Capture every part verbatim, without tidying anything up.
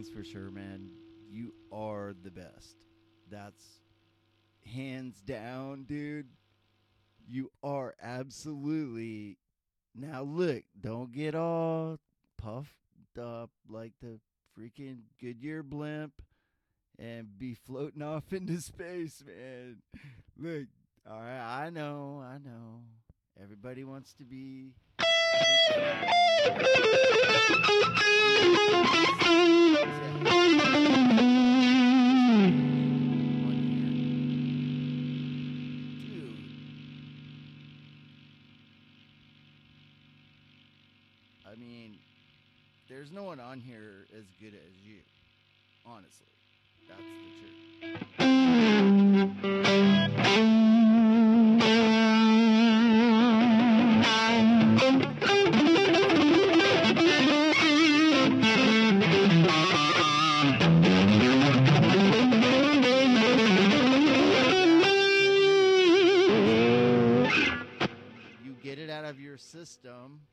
things for sure, man. You are the best. That's hands down, dude. You are absolutely. Now look, don't get all puffed up like the freaking Goodyear blimp and be floating off into space, man. Look, all right, I know, I know. Everybody wants to be. I mean, there's no one on here as good as you. Honestly, that's the truth. You get it out of your system.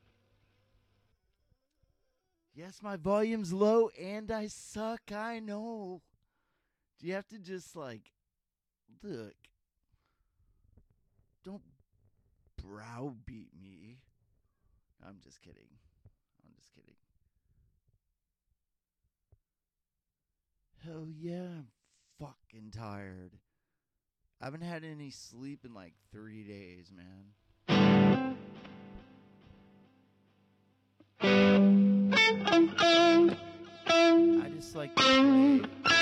Yes, my volume's low and I suck, I know. Do you have to just like, look, don't browbeat me. I'm just kidding. I'm just kidding. Hell yeah, I'm fucking tired. I haven't had any sleep in like three days, man. I just like to play.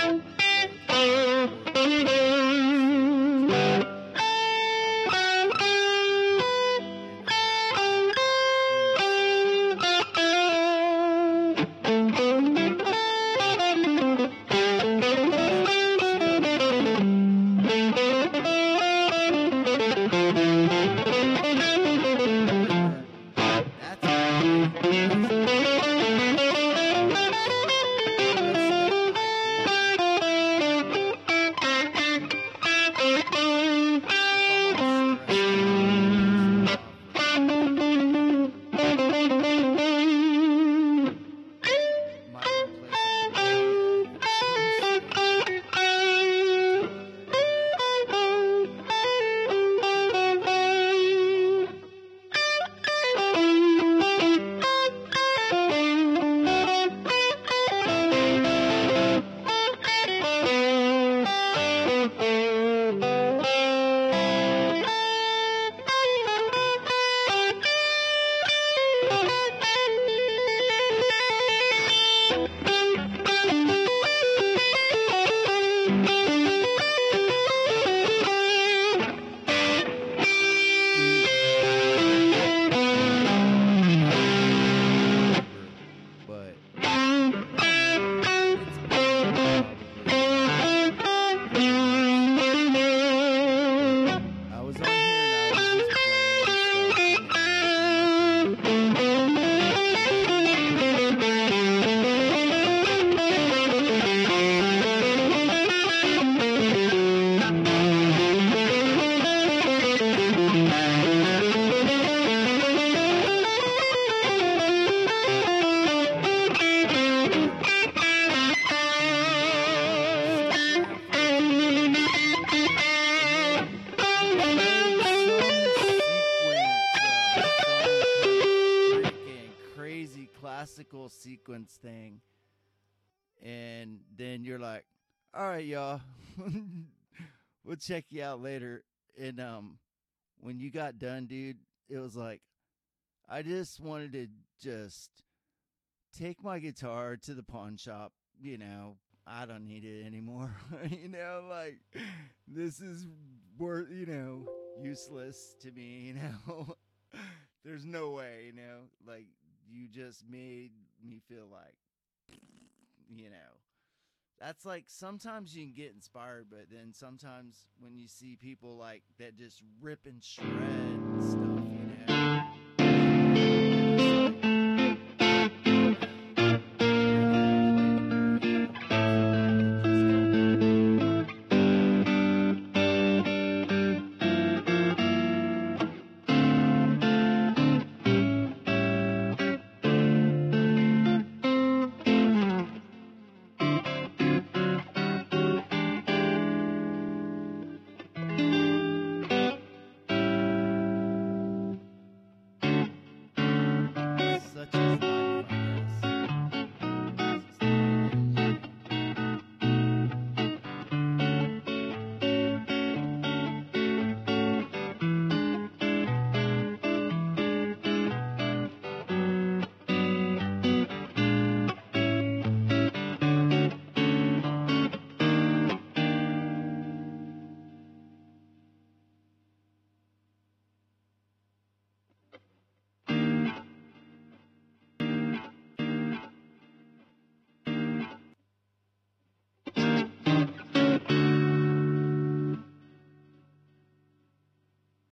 Classical sequence thing, and then you're like, all right, y'all, we'll check you out later. And um when you got done, dude, it was like, I just wanted to just take my guitar to the pawn shop. You know, I don't need it anymore. You know, like, this is worth, you know, useless to me. You know, there's no way, you know, like, you just made me feel like, you know, that's like, sometimes you can get inspired, but then sometimes when you see people like that just rip and shred stuff, you know,